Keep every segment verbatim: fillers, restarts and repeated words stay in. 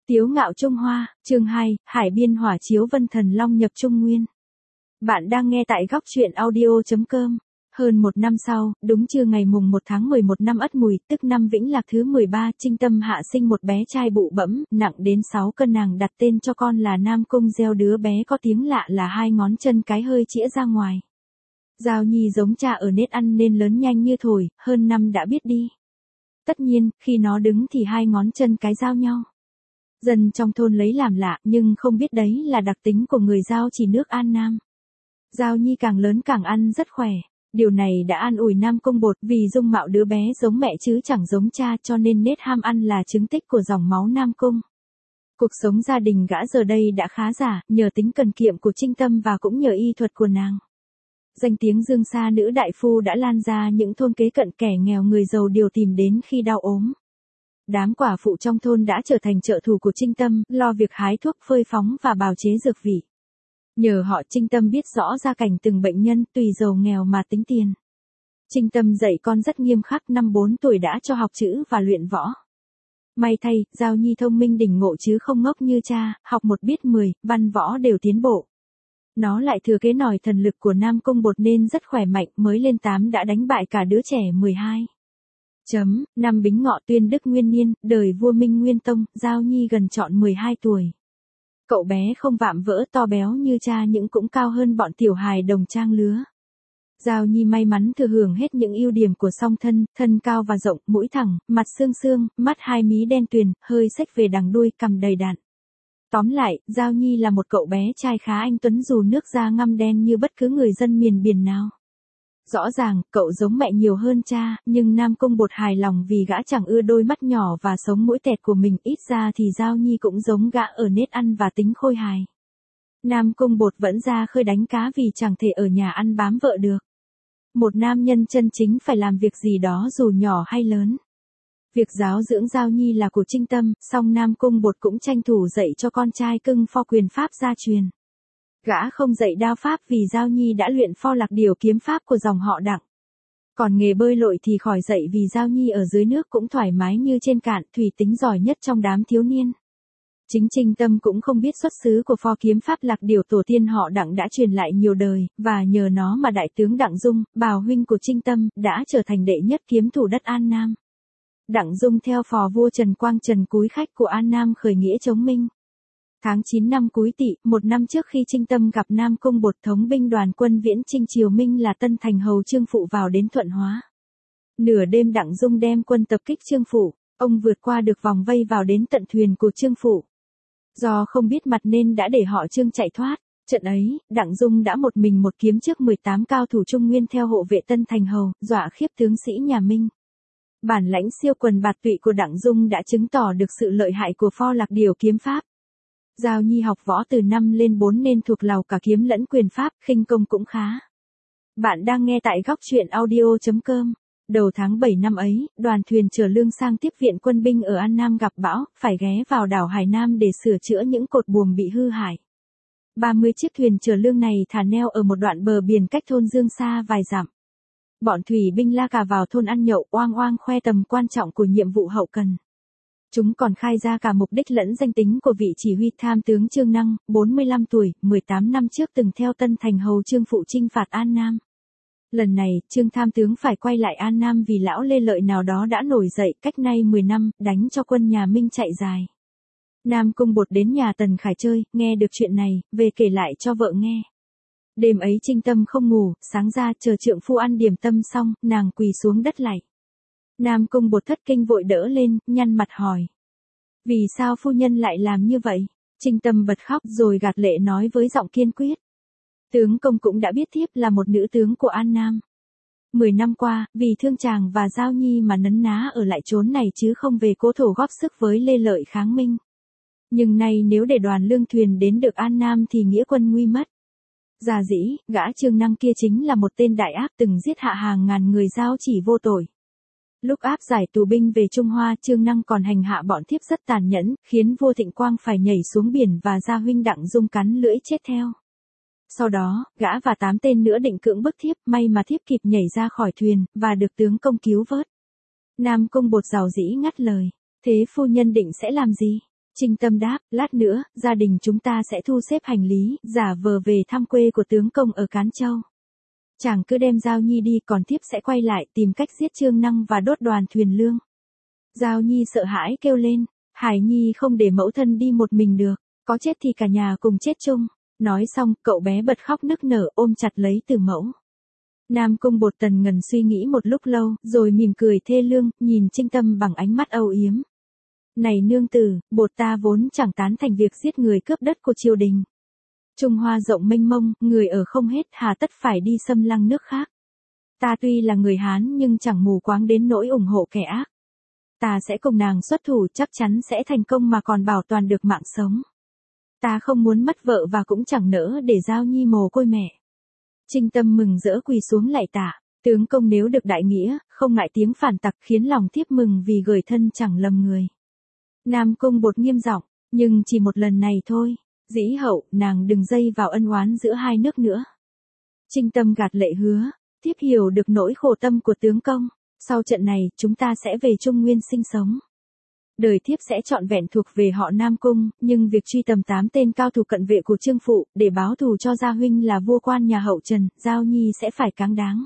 Tiếu ngạo Trung Hoa, chương hai, Hải biên hỏa chiếu Vân Thần Long nhập Trung Nguyên. Bạn đang nghe tại góc truyện audio chấm com. Hơn một năm sau, đúng trưa ngày mùng một tháng mười một năm Ất Mùi, tức năm Vĩnh Lạc thứ mười ba, Trinh Tâm hạ sinh một bé trai bụ bẫm, nặng đến sáu cân. Nàng đặt tên cho con là Nam Cung Gieo. Đứa bé có tiếng lạ là hai ngón chân cái hơi chĩa ra ngoài. Giao Nhi giống cha ở nết ăn nên lớn nhanh như thổi, hơn năm đã biết đi. Tất nhiên, khi nó đứng thì hai ngón chân cái giao nhau. Dân trong thôn lấy làm lạ, nhưng không biết đấy là đặc tính của người Dao Chỉ nước An Nam. Giao Nhi càng lớn càng ăn rất khỏe. Điều này đã an ủi Nam Cung Bột, vì dung mạo đứa bé giống mẹ chứ chẳng giống cha, cho nên nết ham ăn là chứng tích của dòng máu Nam Cung. Cuộc sống gia đình gã giờ đây đã khá giả, nhờ tính cần kiệm của Trinh Tâm và cũng nhờ y thuật của nàng. Danh tiếng Dương Sa nữ đại phu đã lan ra những thôn kế cận, kẻ nghèo người giàu đều tìm đến khi đau ốm. Đám quả phụ trong thôn đã trở thành trợ thủ của Trinh Tâm, lo việc hái thuốc, phơi phóng và bào chế dược vị. Nhờ họ, Trinh Tâm biết rõ gia cảnh từng bệnh nhân, tùy giàu nghèo mà tính tiền. Trinh Tâm dạy con rất nghiêm khắc, năm bốn tuổi đã cho học chữ và luyện võ. May thay, Giao Nhi thông minh đỉnh ngộ chứ không ngốc như cha, học một biết mười, văn võ đều tiến bộ. Nó lại thừa kế nòi thần lực của Nam Cung Bột nên rất khỏe mạnh, mới lên tám đã đánh bại cả đứa trẻ mười hai. Chấm, năm Bính Ngọ Tuyên Đức Nguyên Niên, đời vua Minh Nguyên Tông, Giao Nhi gần trọn mười hai tuổi. Cậu bé không vạm vỡ to béo như cha nhưng cũng cao hơn bọn tiểu hài đồng trang lứa. Giao Nhi may mắn thừa hưởng hết những ưu điểm của song thân, thân cao và rộng, mũi thẳng, mặt xương xương, mắt hai mí đen tuyền, hơi xếch về đằng đuôi, cằm đầy đặn. Tóm lại, Giao Nhi là một cậu bé trai khá anh tuấn dù nước da ngăm đen như bất cứ người dân miền biển nào. Rõ ràng, cậu giống mẹ nhiều hơn cha, nhưng Nam Cung Bột hài lòng vì gã chẳng ưa đôi mắt nhỏ và sống mũi tẹt của mình, ít ra thì Giao Nhi cũng giống gã ở nết ăn và tính khôi hài. Nam Cung Bột vẫn ra khơi đánh cá vì chẳng thể ở nhà ăn bám vợ được. Một nam nhân chân chính phải làm việc gì đó dù nhỏ hay lớn. Việc giáo dưỡng Giao Nhi là của Trinh Tâm, song Nam Cung Bột cũng tranh thủ dạy cho con trai cưng pho quyền pháp gia truyền. Gã không dạy đao pháp vì Giao Nhi đã luyện pho lạc điểu kiếm pháp của dòng họ Đặng. Còn nghề bơi lội thì khỏi dạy vì Giao Nhi ở dưới nước cũng thoải mái như trên cạn, thủy tính giỏi nhất trong đám thiếu niên. Chính Trinh Tâm cũng không biết xuất xứ của pho kiếm pháp lạc điểu tổ tiên họ Đặng đã truyền lại nhiều đời, và nhờ nó mà đại tướng Đặng Dung, bào huynh của Trinh Tâm, đã trở thành đệ nhất kiếm thủ đất An Nam. Đặng Dung theo phò vua Trần Quang Trần Cúi Khách của An Nam khởi nghĩa chống Minh. Tháng chín năm Cúi Tỵ, một năm trước khi Trinh Tâm gặp Nam Cung Bột, thống binh đoàn quân viễn chinh triều Minh là Tân Thành hầu Trương Phụ vào đến Thuận Hóa. Nửa đêm Đặng Dung đem quân tập kích Trương Phụ, ông vượt qua được vòng vây vào đến tận thuyền của Trương Phụ. Do không biết mặt nên đã để họ Trương chạy thoát. Trận ấy, Đặng Dung đã một mình một kiếm trước mười tám cao thủ Trung Nguyên theo hộ vệ Tân Thành hầu, dọa khiếp tướng sĩ nhà Minh. Bản lãnh siêu quần bạt tụy của Đặng Dung đã chứng tỏ được sự lợi hại của pho lạc điểu kiếm pháp. Giao Nhi học võ từ năm lên bốn nên thuộc lào cả kiếm lẫn quyền pháp, khinh công cũng khá. Bạn đang nghe tại góc truyện audio chấm com. Đầu tháng bảy năm ấy, đoàn thuyền chở lương sang tiếp viện quân binh ở An Nam gặp bão, phải ghé vào đảo Hải Nam để sửa chữa những cột buồm bị hư hại. ba mươi chiếc thuyền chở lương này thả neo ở một đoạn bờ biển cách thôn Dương Sa vài dặm. Bọn thủy binh la cà vào thôn ăn nhậu oang oang khoe tầm quan trọng của nhiệm vụ hậu cần. Chúng còn khai ra cả mục đích lẫn danh tính của vị chỉ huy tham tướng Trương Năng, bốn mươi lăm tuổi, mười tám năm trước từng theo Tân Thành hầu Trương Phụ chinh phạt An Nam. Lần này, Trương tham tướng phải quay lại An Nam vì lão Lê Lợi nào đó đã nổi dậy cách nay mười năm, đánh cho quân nhà Minh chạy dài. Nam Cung Bột đến nhà Tần Khải chơi, nghe được chuyện này, về kể lại cho vợ nghe. Đêm ấy Trinh Tâm không ngủ, sáng ra chờ trượng phu ăn điểm tâm xong, nàng quỳ xuống đất lạy. Nam Cung Bột thất kinh vội đỡ lên, nhăn mặt hỏi. Vì sao phu nhân lại làm như vậy? Trinh Tâm bật khóc rồi gạt lệ nói với giọng kiên quyết. Tướng công cũng đã biết thiếp là một nữ tướng của An Nam. Mười năm qua, vì thương chàng và Giao Nhi mà nấn ná ở lại chốn này chứ không về cố thổ góp sức với Lê Lợi kháng Minh. Nhưng nay nếu để đoàn lương thuyền đến được An Nam thì nghĩa quân nguy mất. Giả dĩ, gã Trương Năng kia chính là một tên đại ác từng giết hạ hàng ngàn người Dao Chỉ vô tội. Lúc áp giải tù binh về Trung Hoa, Trương Năng còn hành hạ bọn thiếp rất tàn nhẫn, khiến vua Thịnh Quang phải nhảy xuống biển và gia huynh Đặng Dung cắn lưỡi chết theo. Sau đó, gã và tám tên nữa định cưỡng bức thiếp, may mà thiếp kịp nhảy ra khỏi thuyền, và được tướng công cứu vớt. Nam Cung Bột giàu dĩ ngắt lời. Thế phu nhân định sẽ làm gì? Trinh Tâm đáp, lát nữa, gia đình chúng ta sẽ thu xếp hành lý, giả vờ về thăm quê của tướng công ở Cán Châu. Chàng cứ đem Giao Nhi đi, còn thiếp sẽ quay lại tìm cách giết Trương Năng và đốt đoàn thuyền lương. Giao Nhi sợ hãi kêu lên, Hải Nhi không để mẫu thân đi một mình được, có chết thì cả nhà cùng chết chung. Nói xong, cậu bé bật khóc nức nở ôm chặt lấy Từ Mẫu. Nam Cung Bột Tần ngần suy nghĩ một lúc lâu, rồi mỉm cười thê lương, nhìn Trinh Tâm bằng ánh mắt âu yếm. Này nương tử, bột ta vốn chẳng tán thành việc giết người cướp đất của triều đình. Trung Hoa rộng mênh mông, người ở không hết, hà tất phải đi xâm lăng nước khác. Ta tuy là người Hán nhưng chẳng mù quáng đến nỗi ủng hộ kẻ ác. Ta sẽ cùng nàng xuất thủ, chắc chắn sẽ thành công mà còn bảo toàn được mạng sống. Ta không muốn mất vợ và cũng chẳng nỡ để Giao Nhi mồ côi mẹ. Trinh Tâm mừng rỡ quỳ xuống lạy tạ, tướng công nếu được đại nghĩa, không ngại tiếng phản tặc, khiến lòng thiếp mừng vì gửi thân chẳng lầm người. Nam Cung Bột nghiêm giọng, nhưng chỉ một lần này thôi, dĩ hậu, nàng đừng dây vào ân oán giữa hai nước nữa. Trinh Tâm gạt lệ hứa, thiếp hiểu được nỗi khổ tâm của tướng công, sau trận này, chúng ta sẽ về Trung Nguyên sinh sống. Đời thiếp sẽ trọn vẹn thuộc về họ Nam Cung, nhưng việc truy tầm tám tên cao thủ cận vệ của Trương Phụ, để báo thù cho gia huynh là vua quan nhà hậu Trần, Giao Nhi sẽ phải cáng đáng.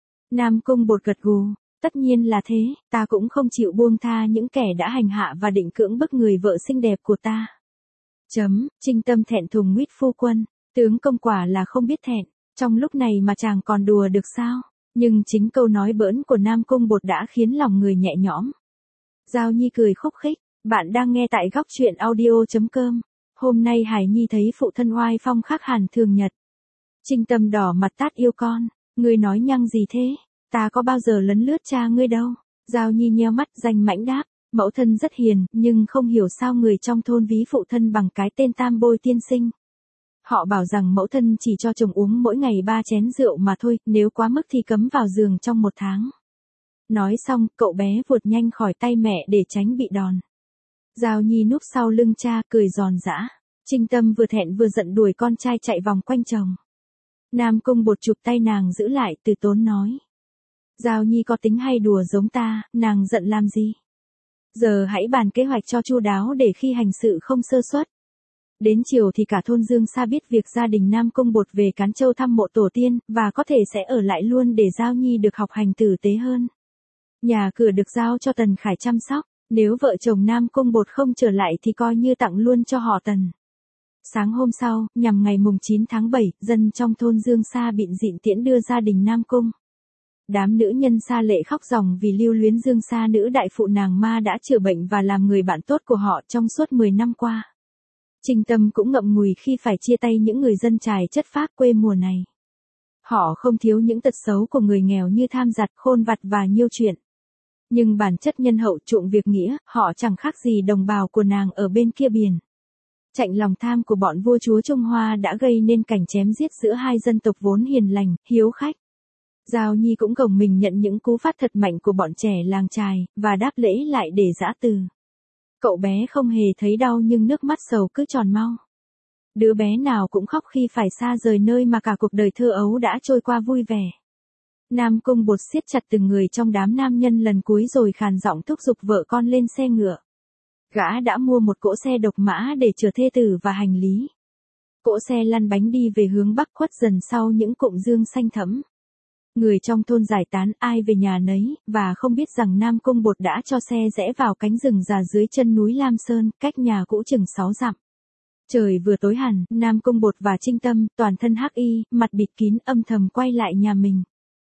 Nam Cung Bột gật gù, tất nhiên là thế, ta cũng không chịu buông tha những kẻ đã hành hạ và định cưỡng bức người vợ xinh đẹp của ta. Chấm, Trinh Tâm thẹn thùng nguyết phu quân, tướng công quả là không biết thẹn, trong lúc này mà chàng còn đùa được sao? Nhưng chính câu nói bỡn của Nam Cung Bột đã khiến lòng người nhẹ nhõm. Giao Nhi cười khúc khích, bạn đang nghe tại góc truyện audio chấm com. Hôm nay Hải Nhi thấy phụ thân oai phong khác hẳn thường nhật. Trinh Tâm đỏ mặt tát yêu con, ngươi nói nhăng gì thế, ta có bao giờ lấn lướt cha ngươi đâu. Giao Nhi nheo mắt danh mãnh đáp, mẫu thân rất hiền, nhưng không hiểu sao người trong thôn ví phụ thân bằng cái tên Tam Bôi tiên sinh. Họ bảo rằng mẫu thân chỉ cho chồng uống mỗi ngày ba chén rượu mà thôi, nếu quá mức thì cấm vào giường trong một tháng. Nói xong, cậu bé vụt nhanh khỏi tay mẹ để tránh bị đòn. Giao Nhi núp sau lưng cha, cười giòn giã. Trinh Tâm vừa thẹn vừa giận đuổi con trai chạy vòng quanh chồng. Nam Cung Bột chụp tay nàng giữ lại, từ tốn nói. Giao Nhi có tính hay đùa giống ta, nàng giận làm gì? Giờ hãy bàn kế hoạch cho chu đáo để khi hành sự không sơ suất. Đến chiều thì cả thôn Dương Sa biết việc gia đình Nam Cung Bột về Cán Châu thăm mộ tổ tiên, và có thể sẽ ở lại luôn để Giao Nhi được học hành tử tế hơn. Nhà cửa được giao cho Tần Khải chăm sóc, nếu vợ chồng Nam Cung Bột không trở lại thì coi như tặng luôn cho họ Tần. Sáng hôm sau, nhằm ngày mùng chín tháng bảy, dân trong thôn Dương Sa bịn dịn tiễn đưa gia đình Nam Cung. Đám nữ nhân Sa Lệ khóc ròng vì lưu luyến Dương Sa nữ đại phụ nàng ma đã chữa bệnh và làm người bạn tốt của họ trong suốt mười năm qua. Trinh Tâm cũng ngậm ngùi khi phải chia tay những người dân trài chất phác quê mùa này. Họ không thiếu những tật xấu của người nghèo như tham giặt, khôn vặt và nhiêu chuyện. Nhưng bản chất nhân hậu chuộng việc nghĩa, họ chẳng khác gì đồng bào của nàng ở bên kia biển. Chạnh lòng tham của bọn vua chúa Trung Hoa đã gây nên cảnh chém giết giữa hai dân tộc vốn hiền lành, hiếu khách. Giao Nhi cũng gồng mình nhận những cú phát thật mạnh của bọn trẻ làng trài, và đáp lễ lại để giã từ. Cậu bé không hề thấy đau nhưng nước mắt sầu cứ tròn mau. Đứa bé nào cũng khóc khi phải xa rời nơi mà cả cuộc đời thơ ấu đã trôi qua vui vẻ. Nam Cung Bột siết chặt từng người trong đám nam nhân lần cuối rồi khàn giọng thúc giục vợ con lên xe ngựa. Gã đã mua một cỗ xe độc mã để chở thê tử và hành lý. Cỗ xe lăn bánh đi về hướng bắc khuất dần sau những cụm dương xanh thẫm. Người trong thôn giải tán ai về nhà nấy, và không biết rằng Nam Cung Bột đã cho xe rẽ vào cánh rừng già dưới chân núi Lam Sơn, cách nhà cũ chừng sáu dặm. Trời vừa tối hẳn, Nam Cung Bột và Trinh Tâm, toàn thân hắc y, mặt bịt kín âm thầm quay lại nhà mình.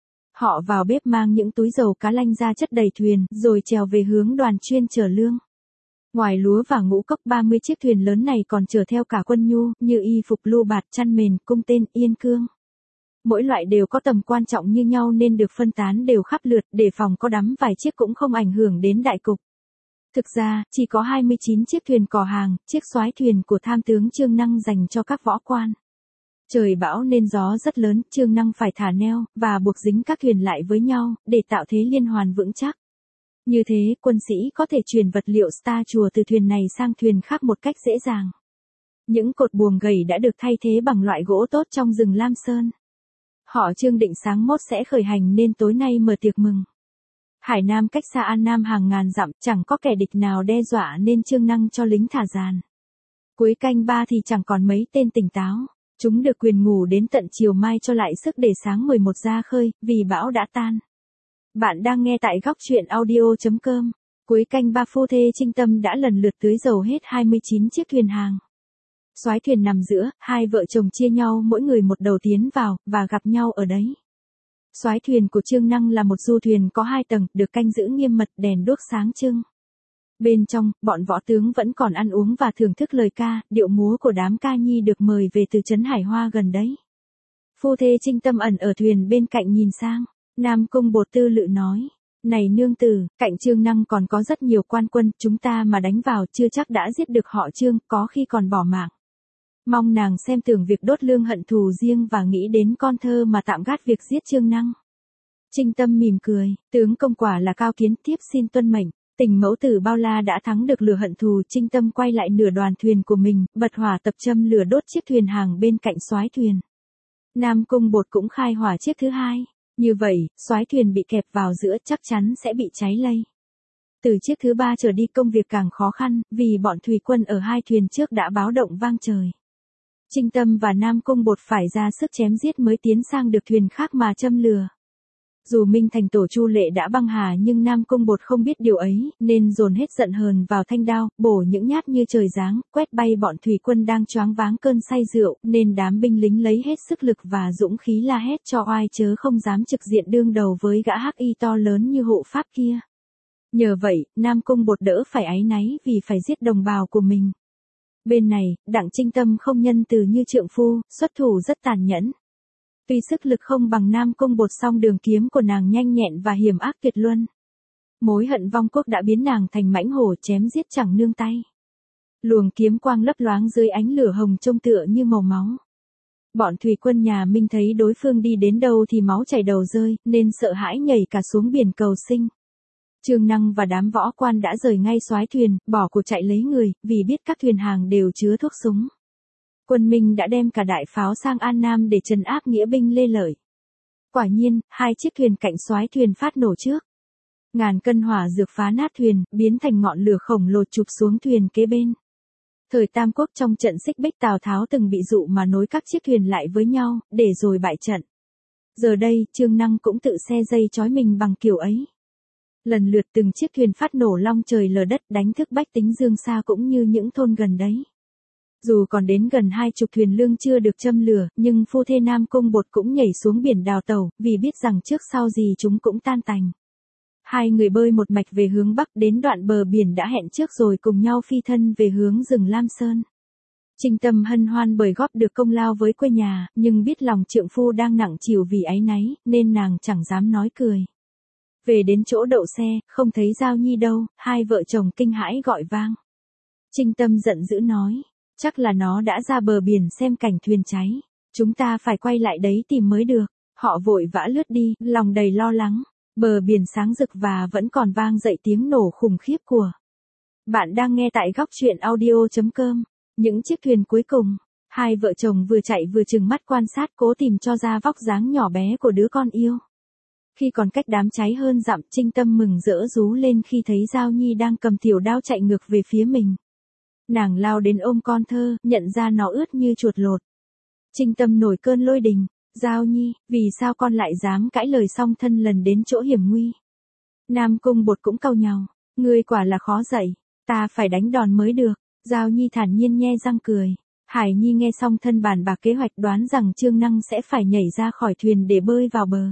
Họ vào bếp mang những túi dầu cá lanh ra chất đầy thuyền, rồi trèo về hướng đoàn chuyên chở lương. Ngoài lúa và ngũ cốc ba mươi chiếc thuyền lớn này còn chở theo cả quân nhu, như y phục lưu bạt, chăn mền, cung tên, yên cương. Mỗi loại đều có tầm quan trọng như nhau nên được phân tán đều khắp lượt, để phòng có đắm vài chiếc cũng không ảnh hưởng đến đại cục. Thực ra, chỉ có hai mươi chín chiếc thuyền cò hàng, chiếc soái thuyền của tham tướng Trương Năng dành cho các võ quan. Trời bão nên gió rất lớn, Trương Năng phải thả neo, và buộc dính các thuyền lại với nhau, để tạo thế liên hoàn vững chắc. Như thế, quân sĩ có thể chuyển vật liệu star chùa từ thuyền này sang thuyền khác một cách dễ dàng. Những cột buồm gầy đã được thay thế bằng loại gỗ tốt trong rừng Lam Sơn. Họ Trương định sáng mốt sẽ khởi hành nên tối nay mở tiệc mừng. Hải Nam cách xa An Nam hàng ngàn dặm, chẳng có kẻ địch nào đe dọa nên Trương Năng cho lính thả giàn. Cuối canh ba thì chẳng còn mấy tên tỉnh táo. Chúng được quyền ngủ đến tận chiều mai cho lại sức để sáng mười một ra khơi, vì bão đã tan. Bạn đang nghe tại góc chuyện audio chấm com. Cuối canh ba phu thê Trinh Tâm đã lần lượt tưới dầu hết hai mươi chín chiếc thuyền hàng. Soái thuyền nằm giữa, hai vợ chồng chia nhau mỗi người một đầu tiến vào, và gặp nhau ở đấy. Soái thuyền của Trương Năng là một du thuyền có hai tầng, được canh giữ nghiêm mật, đèn đuốc sáng trưng. Bên trong, bọn võ tướng vẫn còn ăn uống và thưởng thức lời ca, điệu múa của đám ca nhi được mời về từ trấn Hải Hoa gần đấy. Phu thê Trinh Tâm ẩn ở thuyền bên cạnh nhìn sang. Nam Cung Bột tư lự nói. Này nương tử, cạnh Trương Năng còn có rất nhiều quan quân, chúng ta mà đánh vào chưa chắc đã giết được họ Trương, có khi còn bỏ mạng. Mong nàng xem tưởng việc đốt lương hận thù riêng và nghĩ đến con thơ mà tạm gác việc giết Trương Năng. Trinh Tâm mỉm cười, tướng công quả là cao kiến, thiếp xin tuân mệnh. Tình mẫu tử bao la đã thắng được lửa hận thù. Trinh Tâm quay lại nửa đoàn thuyền của mình, bật hỏa tập châm lửa đốt chiếc thuyền hàng bên cạnh soái thuyền. Nam Cung Bột cũng khai hỏa chiếc thứ hai. Như vậy, soái thuyền bị kẹp vào giữa chắc chắn sẽ bị cháy lây. Từ chiếc thứ ba trở đi công việc càng khó khăn, vì bọn thủy quân ở hai thuyền trước đã báo động vang trời. Trinh Tâm và Nam Cung Bột phải ra sức chém giết mới tiến sang được thuyền khác mà châm lửa. Dù Minh Thành Tổ Chu Lệ đã băng hà nhưng Nam Cung Bột không biết điều ấy, nên dồn hết giận hờn vào thanh đao, bổ những nhát như trời giáng, quét bay bọn thủy quân đang choáng váng cơn say rượu, nên đám binh lính lấy hết sức lực và dũng khí la hét cho oai chớ không dám trực diện đương đầu với gã hắc y to lớn như hộ pháp kia. Nhờ vậy, Nam Cung Bột đỡ phải áy náy vì phải giết đồng bào của mình. Bên này, Đặng Trinh Tâm không nhân từ như trượng phu, xuất thủ rất tàn nhẫn. Tuy sức lực không bằng Nam Cung Bột song đường kiếm của nàng nhanh nhẹn và hiểm ác tuyệt luân. Mối hận vong quốc đã biến nàng thành mãnh hổ chém giết chẳng nương tay. Luồng kiếm quang lấp loáng dưới ánh lửa hồng trông tựa như màu máu. Bọn thủy quân nhà Minh thấy đối phương đi đến đâu thì máu chảy đầu rơi, nên sợ hãi nhảy cả xuống biển cầu sinh. Trương Năng và đám võ quan đã rời ngay soái thuyền, bỏ cuộc chạy lấy người, vì biết các thuyền hàng đều chứa thuốc súng. Quân Minh đã đem cả đại pháo sang An Nam để trấn áp nghĩa binh Lê Lợi. Quả nhiên, hai chiếc thuyền cạnh soái thuyền phát nổ trước. Ngàn cân hỏa dược phá nát thuyền, biến thành ngọn lửa khổng lồ chụp xuống thuyền kế bên. Thời Tam Quốc trong trận Xích Bích Tào Tháo từng bị dụ mà nối các chiếc thuyền lại với nhau, để rồi bại trận. Giờ đây, Trương Năng cũng tự xe dây trói mình bằng kiểu ấy. Lần lượt từng chiếc thuyền phát nổ long trời lở đất đánh thức bách tính Dương Sa cũng như những thôn gần đấy. Dù còn đến gần hai chục thuyền lương chưa được châm lửa, nhưng phu thê Nam Cung Bột cũng nhảy xuống biển đào tàu, vì biết rằng trước sau gì chúng cũng tan tành. Hai người bơi một mạch về hướng bắc đến đoạn bờ biển đã hẹn trước rồi cùng nhau phi thân về hướng rừng Lam Sơn. Trinh Tâm hân hoan bởi góp được công lao với quê nhà, nhưng biết lòng trượng phu đang nặng chịu vì áy náy, nên nàng chẳng dám nói cười. Về đến chỗ đậu xe, không thấy Giao Nhi đâu, hai vợ chồng kinh hãi gọi vang. Trinh Tâm giận dữ nói. Chắc là nó đã ra bờ biển xem cảnh thuyền cháy. Chúng ta phải quay lại đấy tìm mới được. Họ vội vã lướt đi, lòng đầy lo lắng. Bờ biển sáng rực và vẫn còn vang dậy tiếng nổ khủng khiếp của. Bạn đang nghe tại góc chuyện audio chấm com. Những chiếc thuyền cuối cùng. Hai vợ chồng vừa chạy vừa trừng mắt quan sát cố tìm cho ra vóc dáng nhỏ bé của đứa con yêu. Khi còn cách đám cháy hơn dặm, Trinh Tâm mừng rỡ rú lên khi thấy Giao Nhi đang cầm tiểu đao chạy ngược về phía mình. Nàng lao đến ôm con thơ, nhận ra nó ướt như chuột lột. Trinh Tâm nổi cơn lôi đình. Giao Nhi, vì sao con lại dám cãi lời song thân lần đến chỗ hiểm nguy? Nam Cung Bột cũng cau nhàu. Ngươi quả là khó dạy. Ta phải đánh đòn mới được. Giao Nhi thản nhiên nhe răng cười. Hải Nhi nghe xong thân bàn bạc kế hoạch đoán rằng Trương Năng sẽ phải nhảy ra khỏi thuyền để bơi vào bờ.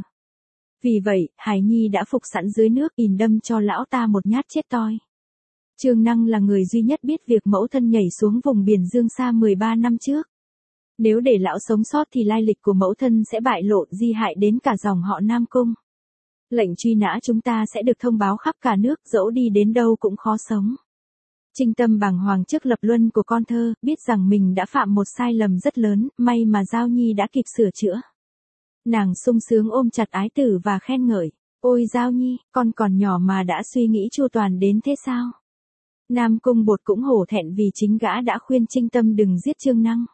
Vì vậy, Hải Nhi đã phục sẵn dưới nước ìn đâm cho lão ta một nhát chết toi. Trương Năng là người duy nhất biết việc mẫu thân nhảy xuống vùng biển Dương Sa mười ba năm trước. Nếu để lão sống sót thì lai lịch của mẫu thân sẽ bại lộ di hại đến cả dòng họ Nam Cung. Lệnh truy nã chúng ta sẽ được thông báo khắp cả nước, dẫu đi đến đâu cũng khó sống. Trinh Tâm bàng hoàng trước lập luân của con thơ, biết rằng mình đã phạm một sai lầm rất lớn, may mà Giao Nhi đã kịp sửa chữa. Nàng sung sướng ôm chặt ái tử và khen ngợi. Ôi Giao Nhi, con còn nhỏ mà đã suy nghĩ chu toàn đến thế sao? Nam Cung Bột cũng hổ thẹn vì chính gã đã khuyên Trinh Tâm đừng giết Trương Năng.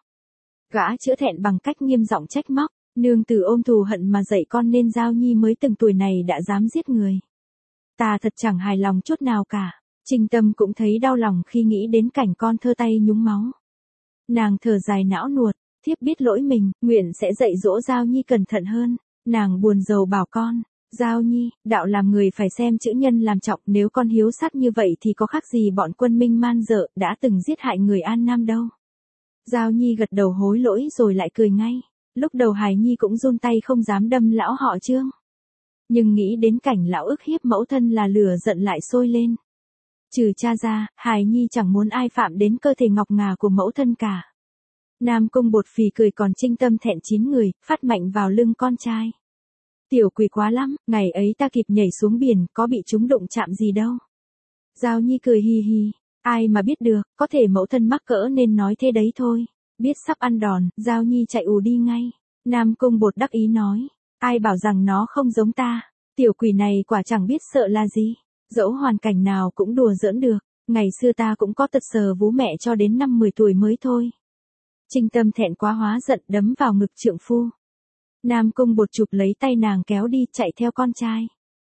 Gã chữa thẹn bằng cách nghiêm giọng trách móc. Nương tử ôm thù hận mà dạy con nên Giao Nhi mới từng tuổi này đã dám giết người. Ta thật chẳng hài lòng chút nào cả. Trinh Tâm cũng thấy đau lòng khi nghĩ đến cảnh con thơ tay nhúng máu. Nàng thở dài não nuột, thiếp biết lỗi mình, nguyện sẽ dạy dỗ Giao Nhi cẩn thận hơn. Nàng buồn rầu bảo con, Giao Nhi, đạo làm người phải xem chữ nhân làm trọng, nếu con hiếu sát như vậy thì có khác gì bọn quân Minh man dợ đã từng giết hại người An Nam đâu. Giao Nhi gật đầu hối lỗi rồi lại cười ngay. Lúc đầu Hải Nhi cũng run tay không dám đâm lão họ Trương. Nhưng nghĩ đến cảnh lão ức hiếp mẫu thân là lửa giận lại sôi lên. Trừ cha ra, Hải Nhi chẳng muốn ai phạm đến cơ thể ngọc ngà của mẫu thân cả. Nam Cung Bột phì cười còn Trinh Tâm thẹn chín người, phát mạnh vào lưng con trai. Tiểu Quỳ quá lắm, ngày ấy ta kịp nhảy xuống biển, có bị chúng đụng chạm gì đâu. Giao Nhi cười hi hi, ai mà biết được, có thể mẫu thân mắc cỡ nên nói thế đấy thôi. Biết sắp ăn đòn, Giao Nhi chạy ù đi ngay. Nam Cung Bột đắc ý nói, ai bảo rằng nó không giống ta, tiểu quỷ này quả chẳng biết sợ là gì. Dẫu hoàn cảnh nào cũng đùa giỡn được, ngày xưa ta cũng có tật sờ vú mẹ cho đến năm mười tuổi mới thôi. Trinh Tâm thẹn quá hóa giận đấm vào ngực trượng phu. Nam Cung Bột chụp lấy tay nàng kéo đi chạy theo con trai.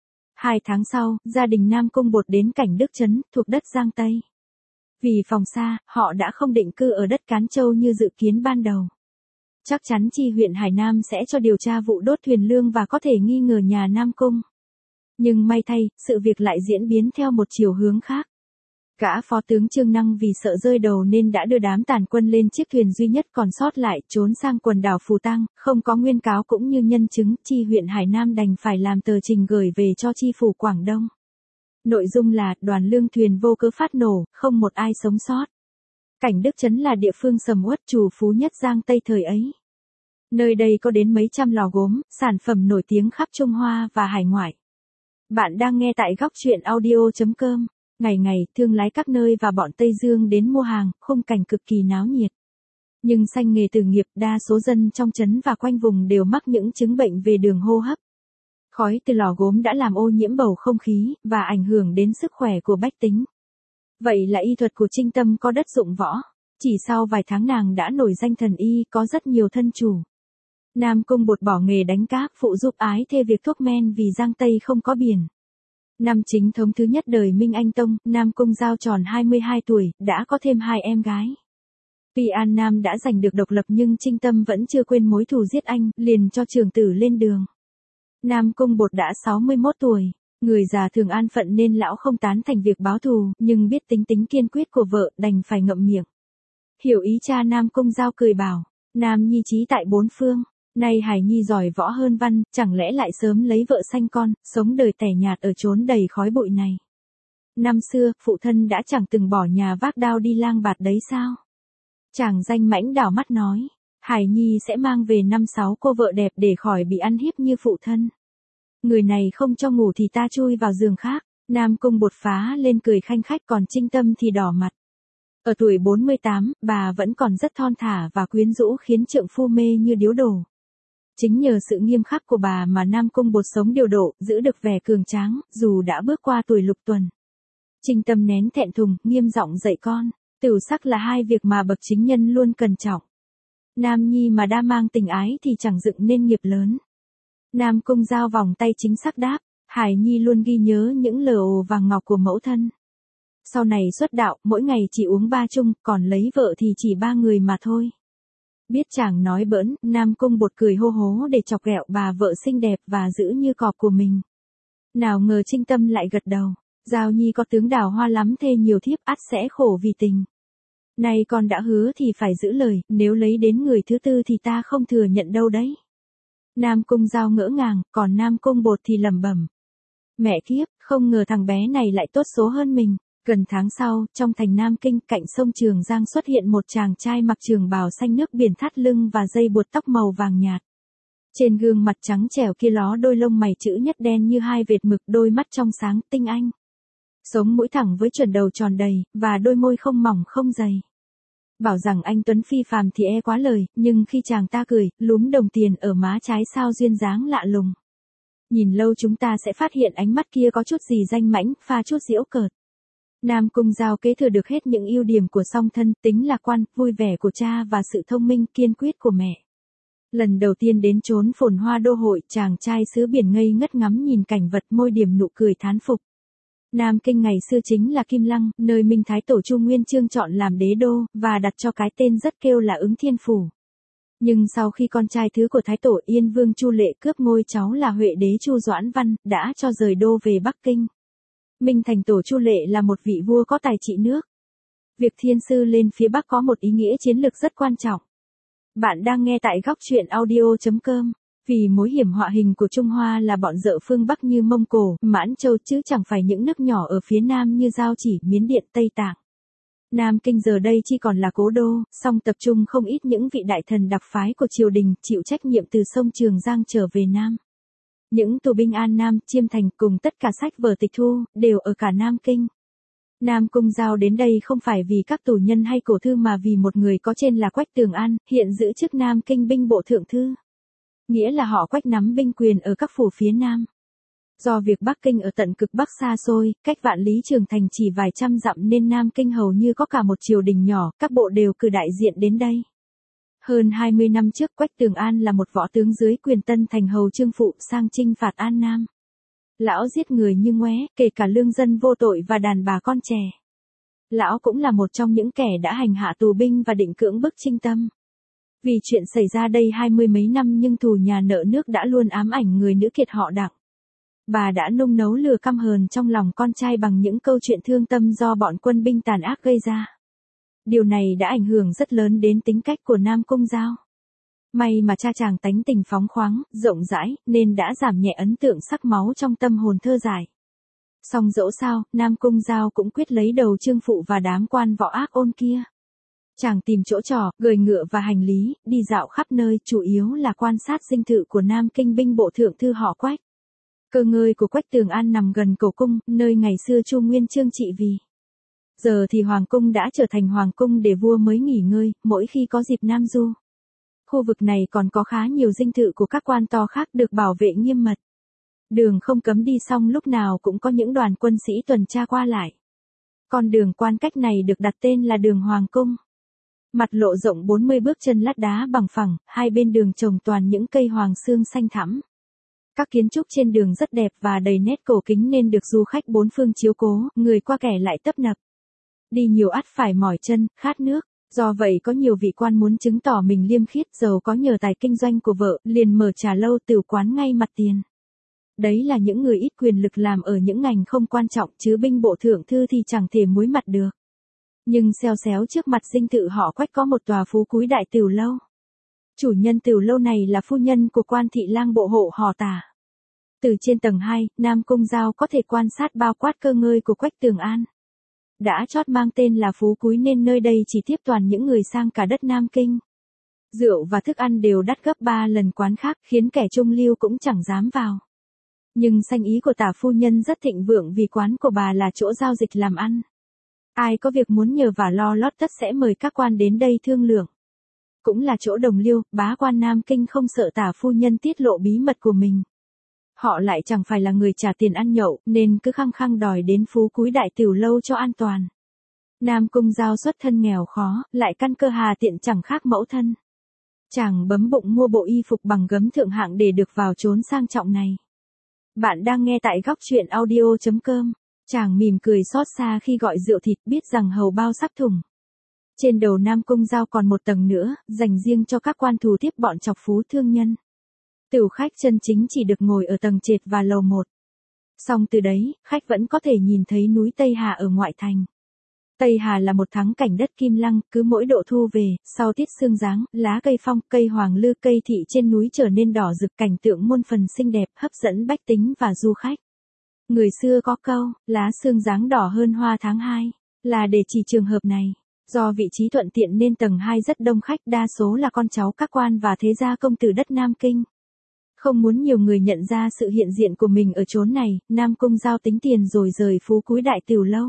Hai tháng sau, gia đình Nam Cung Bột đến cảnh Đức Trấn, thuộc đất Giang Tây. Vì phòng xa, họ đã không định cư ở đất Cán Châu như dự kiến ban đầu. Chắc chắn chi huyện Hải Nam sẽ cho điều tra vụ đốt thuyền lương và có thể nghi ngờ nhà Nam Cung. Nhưng may thay, sự việc lại diễn biến theo một chiều hướng khác. Gã phó tướng Trương Năng vì sợ rơi đầu nên đã đưa đám tàn quân lên chiếc thuyền duy nhất còn sót lại trốn sang quần đảo Phù Tang, không có nguyên cáo cũng như nhân chứng, chi huyện Hải Nam đành phải làm tờ trình gửi về cho chi phủ Quảng Đông. Nội dung là đoàn lương thuyền vô cớ phát nổ, không một ai sống sót. Cảnh Đức Trấn là địa phương sầm uất trù phú nhất Giang Tây thời ấy. Nơi đây có đến mấy trăm lò gốm, sản phẩm nổi tiếng khắp Trung Hoa và hải ngoại. Bạn đang nghe tại góc truyện audio chấm com. Ngày ngày, thương lái các nơi và bọn Tây Dương đến mua hàng, khung cảnh cực kỳ náo nhiệt. Nhưng sanh nghề từ nghiệp, đa số dân trong trấn và quanh vùng đều mắc những chứng bệnh về đường hô hấp. Khói từ lò gốm đã làm ô nhiễm bầu không khí, và ảnh hưởng đến sức khỏe của bách tính. Vậy là y thuật của Trinh Tâm có đất dụng võ. Chỉ sau vài tháng nàng đã nổi danh thần y, có rất nhiều thân chủ. Nam Cung Bột bỏ nghề đánh cáp phụ giúp ái thê việc thuốc men vì Giang Tây không có biển. Năm chính thống thứ nhất đời Minh Anh Tông, Nam Cung Giao tròn hai mươi hai tuổi, đã có thêm hai em gái. Tuy An Nam đã giành được độc lập nhưng Trinh Tâm vẫn chưa quên mối thù giết anh, liền cho trưởng tử lên đường. Nam Cung Bột đã sáu mươi mốt tuổi, người già thường an phận nên lão không tán thành việc báo thù, nhưng biết tính tính kiên quyết của vợ, đành phải ngậm miệng. Hiểu ý cha Nam Cung Giao cười bảo, Nam Nhi trí tại bốn phương. Nay Hải Nhi giỏi võ hơn văn, chẳng lẽ lại sớm lấy vợ sanh con, sống đời tẻ nhạt ở chốn đầy khói bụi này. Năm xưa, phụ thân đã chẳng từng bỏ nhà vác đao đi lang bạt đấy sao? Chàng danh mãnh đảo mắt nói, Hải Nhi sẽ mang về năm sáu cô vợ đẹp để khỏi bị ăn hiếp như phụ thân. Người này không cho ngủ thì ta chui vào giường khác. Nam Cung Bột phá lên cười khanh khách còn Trinh Tâm thì đỏ mặt. Ở tuổi bốn mươi tám, bà vẫn còn rất thon thả và quyến rũ khiến trượng phu mê như điếu đổ. Chính nhờ sự nghiêm khắc của bà mà Nam Cung Bột sống điều độ, giữ được vẻ cường tráng, dù đã bước qua tuổi lục tuần. Trinh Tâm nén thẹn thùng, nghiêm giọng dạy con. Tửu sắc là hai việc mà bậc chính nhân luôn cẩn trọng. Nam Nhi mà đa mang tình ái thì chẳng dựng nên nghiệp lớn. Nam Cung Giao vòng tay chính xác đáp, Hải Nhi luôn ghi nhớ những lời ồ vàng ngọc của mẫu thân. Sau này xuất đạo, mỗi ngày chỉ uống ba chung, còn lấy vợ thì chỉ ba người mà thôi. Biết chàng nói bỡn, Nam Cung Bột cười hô hố để chọc ghẹo bà vợ xinh đẹp và giữ như cọp của mình. Nào ngờ Trinh Tâm lại gật đầu, Giao Nhi có tướng đào hoa lắm thê nhiều thiếp ắt sẽ khổ vì tình. Này con đã hứa thì phải giữ lời, nếu lấy đến người thứ tư thì ta không thừa nhận đâu đấy. Nam Cung Giao ngỡ ngàng, còn Nam Cung Bột thì lẩm bẩm. Mẹ kiếp, không ngờ thằng bé này lại tốt số hơn mình. Gần tháng sau, trong thành Nam Kinh, cạnh sông Trường Giang xuất hiện một chàng trai mặc trường bào xanh nước biển thắt lưng và dây buộc tóc màu vàng nhạt. Trên gương mặt trắng trẻo kia ló đôi lông mày chữ nhất đen như hai vệt mực, đôi mắt trong sáng, tinh anh. Sống mũi thẳng với chuẩn đầu tròn đầy, và đôi môi không mỏng không dày. Bảo rằng anh tuấn phi phàm thì e quá lời, nhưng khi chàng ta cười, lúm đồng tiền ở má trái sao duyên dáng lạ lùng. Nhìn lâu chúng ta sẽ phát hiện ánh mắt kia có chút gì danh mãnh, pha chút giễu cợt. Nam Cung Giao kế thừa được hết những ưu điểm của song thân, tính lạc quan, vui vẻ của cha và sự thông minh, kiên quyết của mẹ. Lần đầu tiên đến chốn phồn hoa đô hội, chàng trai xứ biển ngây ngất ngắm nhìn cảnh vật, môi điểm nụ cười thán phục. Nam Kinh ngày xưa chính là Kim Lăng, nơi Minh Thái Tổ Chu Nguyên Chương chọn làm đế đô, và đặt cho cái tên rất kêu là Ứng Thiên Phủ. Nhưng sau khi con trai thứ của Thái Tổ Yên Vương Chu Lệ cướp ngôi cháu là Huệ đế Chu Doãn Văn, đã cho rời đô về Bắc Kinh. Minh Thành Tổ Chu Lệ là một vị vua có tài trị nước. Việc thiên sư lên phía Bắc có một ý nghĩa chiến lược rất quan trọng. Bạn đang nghe tại góc truyện audio chấm com. Vì mối hiểm họa hình của Trung Hoa là bọn dợ phương Bắc như Mông Cổ, Mãn Châu chứ chẳng phải những nước nhỏ ở phía Nam như Giao Chỉ, Miến Điện, Tây Tạng. Nam Kinh giờ đây chỉ còn là cố đô, song tập trung không ít những vị đại thần đặc phái của triều đình chịu trách nhiệm từ sông Trường Giang trở về Nam. Những tù binh An Nam, Chiêm Thành cùng tất cả sách vở tịch thu, đều ở cả Nam Kinh. Nam Cung Giao đến đây không phải vì các tù nhân hay cổ thư mà vì một người có tên là Quách Tường An, hiện giữ chức Nam Kinh binh bộ thượng thư. Nghĩa là họ Quách nắm binh quyền ở các phủ phía Nam. Do việc Bắc Kinh ở tận cực Bắc xa xôi, cách vạn lý trường thành chỉ vài trăm dặm nên Nam Kinh hầu như có cả một triều đình nhỏ, các bộ đều cử đại diện đến đây. Hơn hai mươi năm trước Quách Tường An là một võ tướng dưới quyền Tân Thành hầu Trương Phụ sang chinh phạt An Nam. Lão giết người như ngoé, kể cả lương dân vô tội và đàn bà con trẻ. Lão cũng là một trong những kẻ đã hành hạ tù binh và định cưỡng bức Trinh Tâm. Vì chuyện xảy ra đây hai mươi mấy năm nhưng tù nhà nợ nước đã luôn ám ảnh người nữ kiệt họ Đặng. Bà đã nung nấu lửa căm hờn trong lòng con trai bằng những câu chuyện thương tâm do bọn quân binh tàn ác gây ra. Điều này đã ảnh hưởng rất lớn đến tính cách của Nam Cung Giao. May mà cha chàng tánh tình phóng khoáng, rộng rãi, nên đã giảm nhẹ ấn tượng sắc máu trong tâm hồn thơ giải. Song dẫu sao, Nam Cung Giao cũng quyết lấy đầu Trương Phụ và đám quan võ ác ôn kia. Chàng tìm chỗ trọ, gửi ngựa và hành lý, đi dạo khắp nơi, chủ yếu là quan sát dinh thự của Nam Kinh binh bộ thượng thư họ Quách. Cơ ngơi của Quách Tường An nằm gần cổ cung, nơi ngày xưa Chu Nguyên Chương trị vì. Giờ thì hoàng cung đã trở thành hoàng cung để vua mới nghỉ ngơi, mỗi khi có dịp nam du. Khu vực này còn có khá nhiều dinh thự của các quan to khác được bảo vệ nghiêm mật. Đường không cấm đi xong lúc nào cũng có những đoàn quân sĩ tuần tra qua lại. Con đường quan cách này được đặt tên là đường Hoàng Cung. Mặt lộ rộng bốn mươi bước chân lát đá bằng phẳng, hai bên đường trồng toàn những cây hoàng xương xanh thẳm. Các kiến trúc trên đường rất đẹp và đầy nét cổ kính nên được du khách bốn phương chiếu cố, người qua kẻ lại tấp nập. Đi nhiều ắt phải mỏi chân, khát nước. Do vậy có nhiều vị quan muốn chứng tỏ mình liêm khiết giàu có nhờ tài kinh doanh của vợ, liền mở trà lâu tửu quán ngay mặt tiền. Đấy là những người ít quyền lực làm ở những ngành không quan trọng chứ binh bộ thượng thư thì chẳng thể muối mặt được. Nhưng xeo xéo trước mặt dinh thự họ Quách có một tòa phú quý đại tửu lâu. Chủ nhân tửu lâu này là phu nhân của quan thị lang bộ hộ họ Tả. Từ trên tầng hai, Nam Cung Giao có thể quan sát bao quát cơ ngơi của Quách Tường An. Đã chót mang tên là phú quý nên nơi đây chỉ tiếp toàn những người sang cả đất Nam Kinh. Rượu và thức ăn đều đắt gấp ba lần quán khác khiến kẻ trung lưu cũng chẳng dám vào. Nhưng sanh ý của Tả phu nhân rất thịnh vượng vì quán của bà là chỗ giao dịch làm ăn. Ai có việc muốn nhờ và lo lót tất sẽ mời các quan đến đây thương lượng. Cũng là chỗ đồng liêu, bá quan Nam Kinh không sợ Tả phu nhân tiết lộ bí mật của mình. Họ lại chẳng phải là người trả tiền ăn nhậu, nên cứ khăng khăng đòi đến phú quý đại tửu lâu cho an toàn. Nam Cung Giao xuất thân nghèo khó, lại căn cơ hà tiện chẳng khác mẫu thân. Chàng bấm bụng mua bộ y phục bằng gấm thượng hạng để được vào chốn sang trọng này. Bạn đang nghe tại góc truyện audio chấm com. Chàng mỉm cười xót xa khi gọi rượu thịt biết rằng hầu bao sắp thùng. Trên đầu Nam Cung Giao còn một tầng nữa, dành riêng cho các quan thù tiếp bọn chọc phú thương nhân. Tửu khách chân chính chỉ được ngồi ở tầng trệt và lầu một. Song từ đấy, khách vẫn có thể nhìn thấy núi Tây Hà ở ngoại thành. Tây Hà là một thắng cảnh đất Kim Lăng, cứ mỗi độ thu về, sau tiết sương giáng, lá cây phong, cây hoàng lư, cây thị trên núi trở nên đỏ rực, cảnh tượng muôn phần xinh đẹp, hấp dẫn bách tính và du khách. Người xưa có câu, lá sương giáng đỏ hơn hoa tháng hai, là để chỉ trường hợp này. Do vị trí thuận tiện nên tầng hai rất đông khách, đa số là con cháu các quan và thế gia công tử đất Nam Kinh. Không muốn nhiều người nhận ra sự hiện diện của mình ở chốn này, Nam Cung Giao tính tiền rồi rời phú quý đại tửu lâu.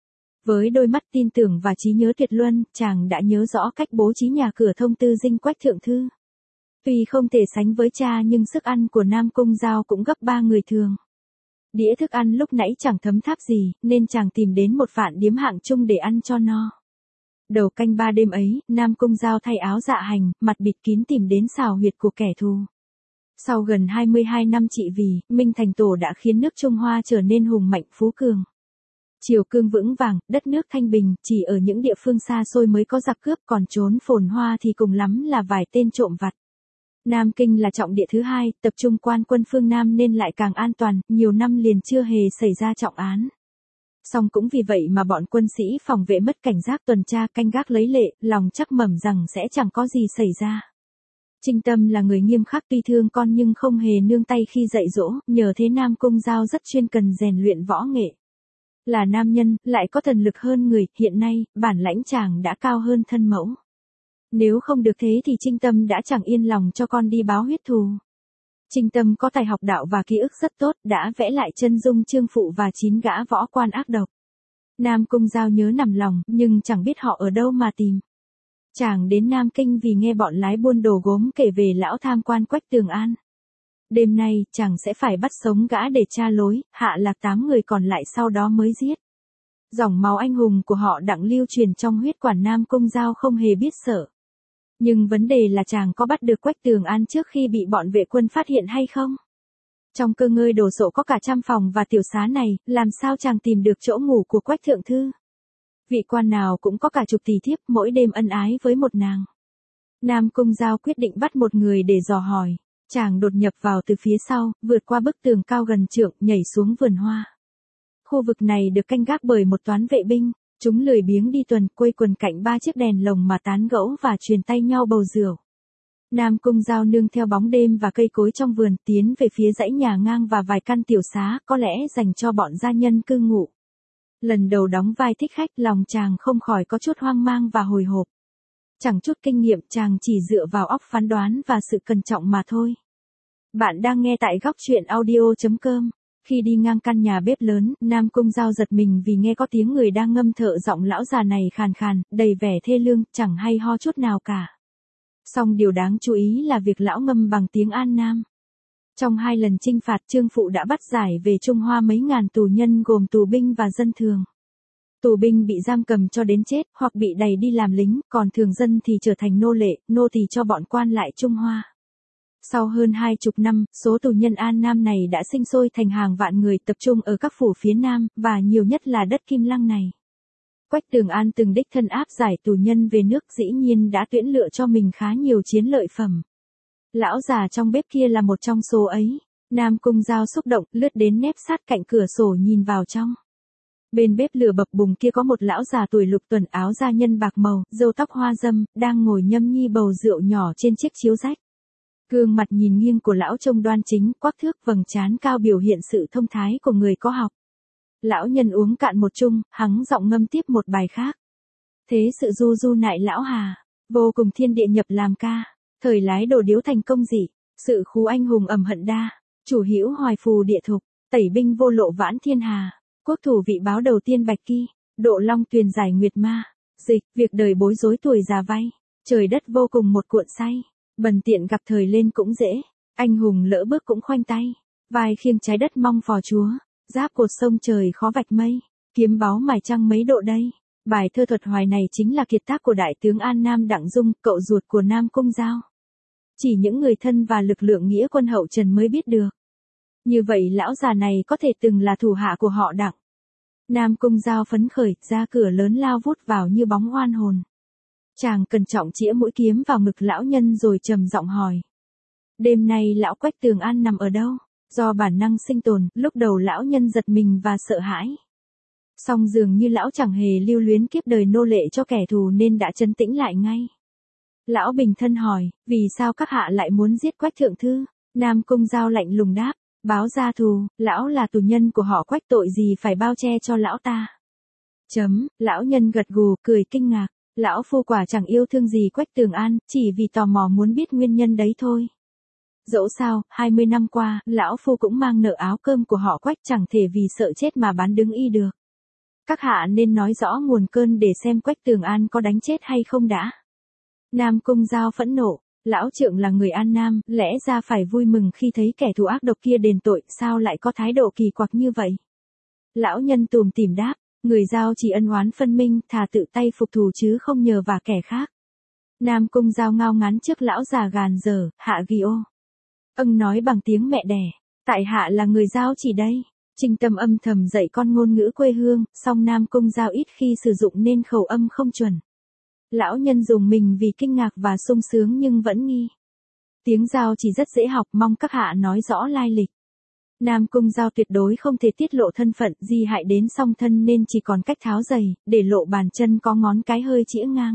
Với đôi mắt tin tưởng và trí nhớ tuyệt luân, chàng đã nhớ rõ cách bố trí nhà cửa thông tư dinh Quách thượng thư. Tuy không thể sánh với cha nhưng sức ăn của Nam Cung Giao cũng gấp ba người thường. Đĩa thức ăn lúc nãy chẳng thấm tháp gì, nên chàng tìm đến một phạn điếm hạng trung để ăn cho no. Đầu canh ba đêm ấy, Nam Cung Giao thay áo dạ hành, mặt bịt kín tìm đến xào huyệt của kẻ thù. Sau gần hai mươi hai năm trị vì, Minh Thành Tổ đã khiến nước Trung Hoa trở nên hùng mạnh phú cường. Triều cương vững vàng, đất nước thanh bình, chỉ ở những địa phương xa xôi mới có giặc cướp, còn trốn phồn hoa thì cùng lắm là vài tên trộm vặt. Nam Kinh là trọng địa thứ hai, tập trung quan quân phương Nam nên lại càng an toàn, nhiều năm liền chưa hề xảy ra trọng án. Song cũng vì vậy mà bọn quân sĩ phòng vệ mất cảnh giác tuần tra canh gác lấy lệ, lòng chắc mẩm rằng sẽ chẳng có gì xảy ra. Trinh Tâm là người nghiêm khắc tuy thương con nhưng không hề nương tay khi dạy dỗ, nhờ thế Nam Cung Giao rất chuyên cần rèn luyện võ nghệ. Là nam nhân, lại có thần lực hơn người, hiện nay, bản lãnh chàng đã cao hơn thân mẫu. Nếu không được thế thì Trinh Tâm đã chẳng yên lòng cho con đi báo huyết thù. Trinh Tâm có tài học đạo và ký ức rất tốt, đã vẽ lại chân dung Trương Phụ và chín gã võ quan ác độc. Nam Cung Giao nhớ nằm lòng, nhưng chẳng biết họ ở đâu mà tìm. Chàng đến Nam Kinh vì nghe bọn lái buôn đồ gốm kể về lão tham quan Quách Tường An. Đêm nay, chàng sẽ phải bắt sống gã để tra lối, hạ lạc tám người còn lại sau đó mới giết. Dòng máu anh hùng của họ đặng lưu truyền trong huyết quản Nam Cung Giao không hề biết sợ. Nhưng vấn đề là chàng có bắt được Quách Tường An trước khi bị bọn vệ quân phát hiện hay không? Trong cơ ngơi đồ sộ có cả trăm phòng và tiểu xá này, làm sao chàng tìm được chỗ ngủ của Quách Thượng Thư? Vị quan nào cũng có cả chục tỷ thiếp, mỗi đêm ân ái với một nàng. Nam Cung Giao quyết định bắt một người để dò hỏi. Chàng đột nhập vào từ phía sau, vượt qua bức tường cao gần trượng, nhảy xuống vườn hoa. Khu vực này được canh gác bởi một toán vệ binh, chúng lười biếng đi tuần, quây quần cạnh ba chiếc đèn lồng mà tán gẫu và truyền tay nhau bầu rượu. Nam Cung Giao nương theo bóng đêm và cây cối trong vườn, tiến về phía dãy nhà ngang và vài căn tiểu xá, có lẽ dành cho bọn gia nhân cư ngụ. Lần đầu đóng vai thích khách, lòng chàng không khỏi có chút hoang mang và hồi hộp. Chẳng chút kinh nghiệm, chàng chỉ dựa vào óc phán đoán và sự cẩn trọng mà thôi. Bạn đang nghe tại góc truyện audio chấm com. Khi đi ngang căn nhà bếp lớn, Nam Cung Giao giật mình vì nghe có tiếng người đang ngâm thở, giọng lão già này khàn khàn, đầy vẻ thê lương, chẳng hay ho chút nào cả. Song điều đáng chú ý là việc lão ngâm bằng tiếng An Nam. Trong hai lần chinh phạt, Trương Phụ đã bắt giải về Trung Hoa mấy ngàn tù nhân gồm tù binh và dân thường. Tù binh bị giam cầm cho đến chết, hoặc bị đày đi làm lính, còn thường dân thì trở thành nô lệ, nô tỳ cho bọn quan lại Trung Hoa. Sau hơn hai chục năm, số tù nhân An Nam này đã sinh sôi thành hàng vạn người, tập trung ở các phủ phía Nam, và nhiều nhất là đất Kim Lăng này. Quách Tường An từng đích thân áp giải tù nhân về nước, dĩ nhiên đã tuyển lựa cho mình khá nhiều chiến lợi phẩm. Lão già trong bếp kia là một trong số ấy. Nam Cung Giao xúc động, lướt đến nép sát cạnh cửa sổ nhìn vào trong. Bên bếp lửa bập bùng kia có một lão già tuổi lục tuần, áo da nhân bạc màu, râu tóc hoa râm, đang ngồi nhâm nhi bầu rượu nhỏ trên chiếc chiếu rách. Gương mặt nhìn nghiêng của lão trông đoan chính, quắc thước, vầng trán cao biểu hiện sự thông thái của người có học. Lão nhân uống cạn một chung, hắng giọng ngâm tiếp một bài khác. Thế sự du du nại lão hà, vô cùng thiên địa nhập làm ca, thời lái đồ điếu thành công dị, sự khú anh hùng ầm hận đa, chủ hữu hoài phù địa thục, tẩy binh vô lộ vãn thiên hà, quốc thủ vị báo đầu tiên bạch kỳ, độ long tuyền giải nguyệt ma, dịch, việc đời bối rối tuổi già vay, trời đất vô cùng một cuộn say, bần tiện gặp thời lên cũng dễ, anh hùng lỡ bước cũng khoanh tay, vai khiêng trái đất mong phò chúa, giáp cột sông trời khó vạch mây, kiếm báu mài trăng mấy độ đây. Bài thơ thuật hoài này chính là kiệt tác của đại tướng An Nam Đặng Dung, cậu ruột của Nam Cung Giao. Chỉ những người thân và lực lượng nghĩa quân hậu Trần mới biết được. Như vậy lão già này có thể từng là thủ hạ của họ Đặng. Nam Cung Giao phấn khởi, ra cửa lớn lao vút vào như bóng oan hồn. Chàng cẩn trọng chĩa mũi kiếm vào ngực lão nhân rồi trầm giọng hỏi. Đêm nay lão Quách Tường An nằm ở đâu? Do bản năng sinh tồn, lúc đầu lão nhân giật mình và sợ hãi. Song dường như lão chẳng hề lưu luyến kiếp đời nô lệ cho kẻ thù nên đã trấn tĩnh lại ngay. Lão bình thân hỏi, vì sao các hạ lại muốn giết Quách Thượng Thư? Nam Cung Giao lạnh lùng đáp, báo gia thù, lão là tù nhân của họ Quách, tội gì phải bao che cho lão ta. Chấm, lão nhân gật gù, cười kinh ngạc, lão phu quả chẳng yêu thương gì Quách Tường An, chỉ vì tò mò muốn biết nguyên nhân đấy thôi. Dẫu sao, hai mươi năm qua, lão phu cũng mang nợ áo cơm của họ Quách, chẳng thể vì sợ chết mà bán đứng y được. Các hạ nên nói rõ nguồn cơn để xem Quách Tường An có đánh chết hay không đã. Nam Cung Giao phẫn nộ, lão trượng là người An Nam, lẽ ra phải vui mừng khi thấy kẻ thù ác độc kia đền tội, sao lại có thái độ kỳ quặc như vậy? Lão nhân tùm tìm đáp, người Giao chỉ ân oán phân minh, thà tự tay phục thù chứ không nhờ vả kẻ khác. Nam Cung Giao ngao ngán trước lão già gàn dở, hạ ghi ô. Âng nói bằng tiếng mẹ đẻ, tại hạ là người Giao chỉ đây. Trinh Tâm âm thầm dạy con ngôn ngữ quê hương, song Nam Cung Giao ít khi sử dụng nên khẩu âm không chuẩn. Lão nhân dùng mình vì kinh ngạc và sung sướng nhưng vẫn nghi. Tiếng Giao chỉ rất dễ học, mong các hạ nói rõ lai lịch. Nam Cung Giao tuyệt đối không thể tiết lộ thân phận, di hại đến song thân nên chỉ còn cách tháo giày, để lộ bàn chân có ngón cái hơi chĩa ngang.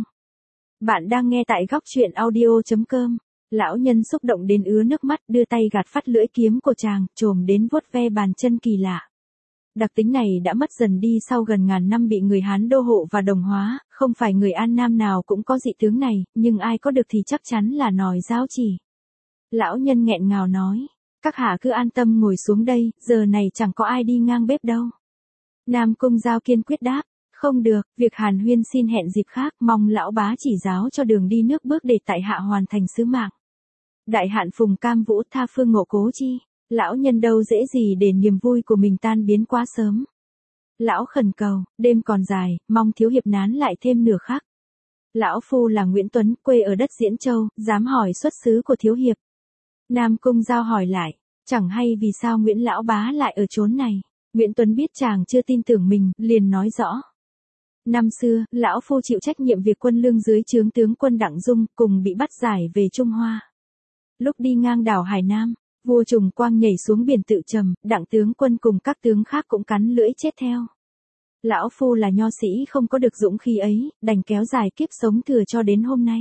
Bạn đang nghe tại góc truyện audio chấm com. Lão nhân xúc động đến ứa nước mắt, đưa tay gạt phát lưỡi kiếm của chàng, chồm đến vuốt ve bàn chân kỳ lạ. Đặc tính này đã mất dần đi sau gần ngàn năm bị người Hán đô hộ và đồng hóa, không phải người An Nam nào cũng có dị tướng này, nhưng ai có được thì chắc chắn là nòi Giao Chỉ. Lão nhân nghẹn ngào nói, các hạ cứ an tâm ngồi xuống đây, giờ này chẳng có ai đi ngang bếp đâu. Nam Cung Giao kiên quyết đáp, không được, việc hàn huyên xin hẹn dịp khác, mong lão bá chỉ giáo cho đường đi nước bước để tại hạ hoàn thành sứ mạng. Đại hạn phùng cam vũ, tha phương ngộ cố chi. Lão nhân đâu dễ gì để niềm vui của mình tan biến quá sớm. Lão khẩn cầu, đêm còn dài, mong thiếu hiệp nán lại thêm nửa khắc. Lão phu là Nguyễn Tuấn, quê ở đất Diễn Châu, dám hỏi xuất xứ của thiếu hiệp. Nam Cung Giao hỏi lại, chẳng hay vì sao Nguyễn lão bá lại ở chốn này. Nguyễn Tuấn biết chàng chưa tin tưởng mình, liền nói rõ. Năm xưa, lão phu chịu trách nhiệm việc quân lương dưới trướng tướng quân Đặng Dung, cùng bị bắt giải về Trung Hoa. Lúc đi ngang đảo Hải Nam, vua Trùng Quang nhảy xuống biển tự trầm, Đặng tướng quân cùng các tướng khác cũng cắn lưỡi chết theo. Lão phu là nho sĩ không có được dũng khí ấy, đành kéo dài kiếp sống thừa cho đến hôm nay.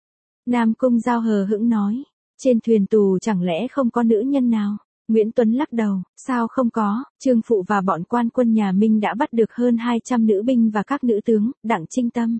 Nam Cung Giao hờ hững nói, trên thuyền tù chẳng lẽ không có nữ nhân nào? Nguyễn Tuấn lắc đầu, sao không có, Trương Phụ và bọn quan quân nhà Minh đã bắt được hơn hai trăm nữ binh và các nữ tướng, Đặng Trinh Tâm.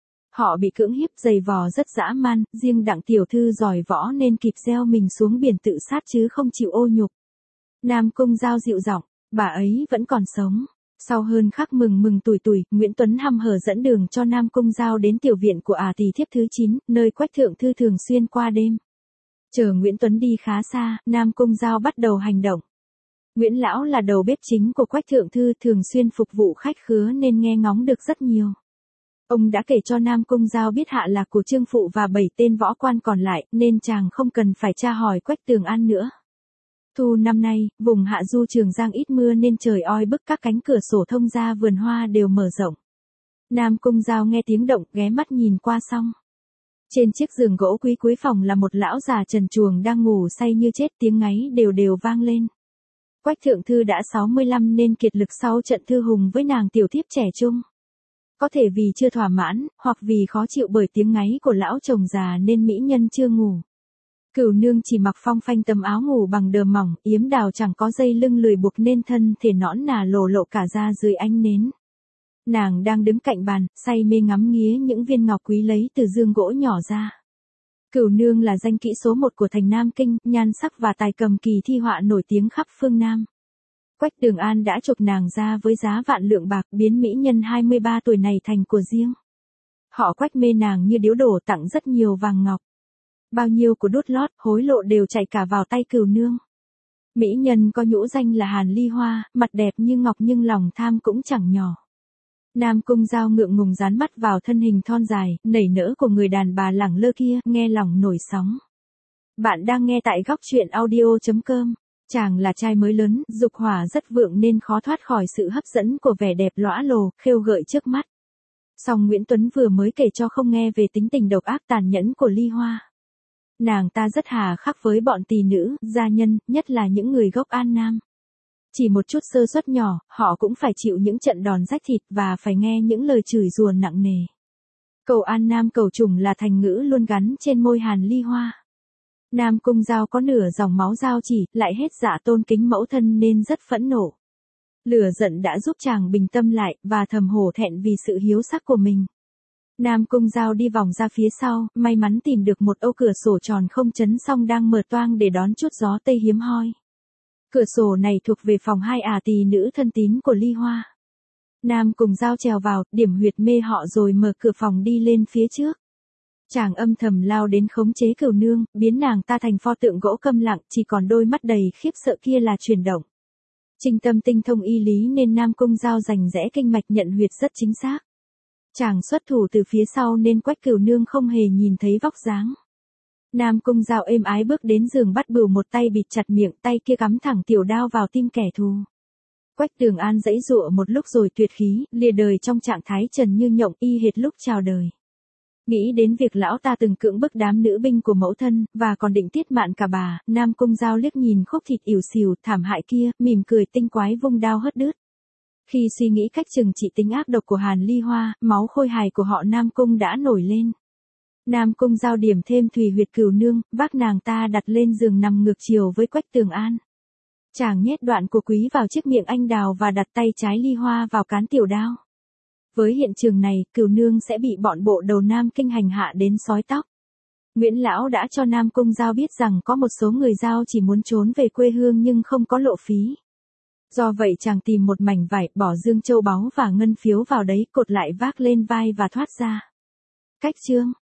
Họ bị cưỡng hiếp dày vò rất dã man, riêng Đặng tiểu thư giỏi võ nên kịp gieo mình xuống biển tự sát chứ không chịu ô nhục. Nam Cung Giao dịu giọng, bà ấy vẫn còn sống. Sau hơn khắc mừng mừng tuổi tuổi, Nguyễn Tuấn hăm hở dẫn đường cho Nam Cung Giao đến tiểu viện của ả tỳ thiếp thứ chín, nơi Quách thượng thư thường xuyên qua đêm. Chờ Nguyễn Tuấn đi khá xa, Nam Cung Giao bắt đầu hành động. Nguyễn Lão là đầu bếp chính của Quách thượng thư, thường xuyên phục vụ khách khứa nên nghe ngóng được rất nhiều. Ông đã kể cho Nam Cung Giao biết hạ lạc của Trương Phụ và bảy tên võ quan còn lại, nên chàng không cần phải tra hỏi Quách Tường An nữa. Thu năm nay, vùng hạ du Trường Giang ít mưa nên trời oi bức, các cánh cửa sổ thông ra vườn hoa đều mở rộng. Nam Cung Giao nghe tiếng động, ghé mắt nhìn qua xong. Trên chiếc giường gỗ quý cuối phòng là một lão già trần truồng đang ngủ say như chết, tiếng ngáy đều đều vang lên. Quách thượng thư đã sáu mươi lăm nên kiệt lực sau trận thư hùng với nàng tiểu thiếp trẻ trung. Có thể vì chưa thỏa mãn, hoặc vì khó chịu bởi tiếng ngáy của lão chồng già nên mỹ nhân chưa ngủ. Cửu nương chỉ mặc phong phanh tấm áo ngủ bằng đờ mỏng, yếm đào chẳng có dây lưng lười buộc nên thân thể nõn nà lộ lộ cả ra dưới ánh nến. Nàng đang đứng cạnh bàn, say mê ngắm nghía những viên ngọc quý lấy từ dương gỗ nhỏ ra. Cửu nương là danh kỹ số một của thành Nam Kinh, nhan sắc và tài cầm kỳ thi họa nổi tiếng khắp phương Nam. Quách Tường An đã chụp nàng ra với giá vạn lượng bạc, biến mỹ nhân hai mươi ba tuổi này thành của riêng. Họ Quách mê nàng như điếu đổ, tặng rất nhiều vàng ngọc. Bao nhiêu của đút lót, hối lộ đều chạy cả vào tay Cửu nương. Mỹ nhân có nhũ danh là Hàn Ly Hoa, mặt đẹp như ngọc nhưng lòng tham cũng chẳng nhỏ. Nam Cung Giao ngượng ngùng dán mắt vào thân hình thon dài, nảy nỡ của người đàn bà lẳng lơ kia, nghe lòng nổi sóng. Bạn đang nghe tại góc truyện audio chấm com. Chàng là trai mới lớn, dục hỏa rất vượng nên khó thoát khỏi sự hấp dẫn của vẻ đẹp lõa lồ, khêu gợi trước mắt. Song Nguyễn Tuấn vừa mới kể cho không nghe về tính tình độc ác tàn nhẫn của Ly Hoa. Nàng ta rất hà khắc với bọn tỳ nữ, gia nhân, nhất là những người gốc An Nam. Chỉ một chút sơ suất nhỏ, họ cũng phải chịu những trận đòn rách thịt và phải nghe những lời chửi rủa nặng nề. Cầu An Nam cầu trùng là thành ngữ luôn gắn trên môi Hàn Ly Hoa. Nam Cung Giao có nửa dòng máu Giao Chỉ, lại hết dạ tôn kính mẫu thân nên rất phẫn nộ. Lửa giận đã giúp chàng bình tâm lại, và thầm hổ thẹn vì sự hiếu sắc của mình. Nam Cung Giao đi vòng ra phía sau, may mắn tìm được một ô cửa sổ tròn không chấn song đang mở toang để đón chút gió tây hiếm hoi. Cửa sổ này thuộc về phòng hai ả tỳ nữ thân tín của Ly Hoa. Nam Cung Giao trèo vào, điểm huyệt mê họ rồi mở cửa phòng đi lên phía trước. Chàng âm thầm lao đến khống chế Cửu nương, biến nàng ta thành pho tượng gỗ câm lặng, chỉ còn đôi mắt đầy khiếp sợ kia là chuyển động. Trinh Tâm tinh thông y lý nên Nam Cung Giao rành rẽ kinh mạch nhận huyệt rất chính xác. Chàng xuất thủ từ phía sau nên Quách Cửu nương không hề nhìn thấy vóc dáng. Nam Cung Giao êm ái bước đến giường bắt bửu, một tay bịt chặt miệng, tay kia cắm thẳng tiểu đao vào tim kẻ thù. Quách Tường An giãy giụa một lúc rồi tuyệt khí, lìa đời trong trạng thái trần như nhộng y hệt lúc chào đời. Nghĩ đến việc lão ta từng cưỡng bức đám nữ binh của mẫu thân, và còn định tiết mạn cả bà, Nam Cung Giao liếc nhìn khúc thịt ỉu xìu thảm hại kia, mỉm cười tinh quái vung đao hất đứt. Khi suy nghĩ cách trừng trị tính ác độc của Hàn Ly Hoa, máu khôi hài của họ Nam Cung đã nổi lên. Nam Cung Giao điểm thêm thùy huyệt cửu nương, vác nàng ta đặt lên giường nằm ngược chiều với Quách Tường An. Chàng nhét đoạn của quý vào chiếc miệng anh đào và đặt tay trái Ly Hoa vào cán tiểu đao. Với hiện trường này, cửu nương sẽ bị bọn bộ đầu Nam Kinh hành hạ đến xói tóc. Nguyễn Lão đã cho Nam Cung Giao biết rằng có một số người Giao chỉ muốn trốn về quê hương nhưng không có lộ phí. Do vậy chàng tìm một mảnh vải, bỏ dương châu báu và ngân phiếu vào đấy, cột lại vác lên vai và thoát ra. Cách chương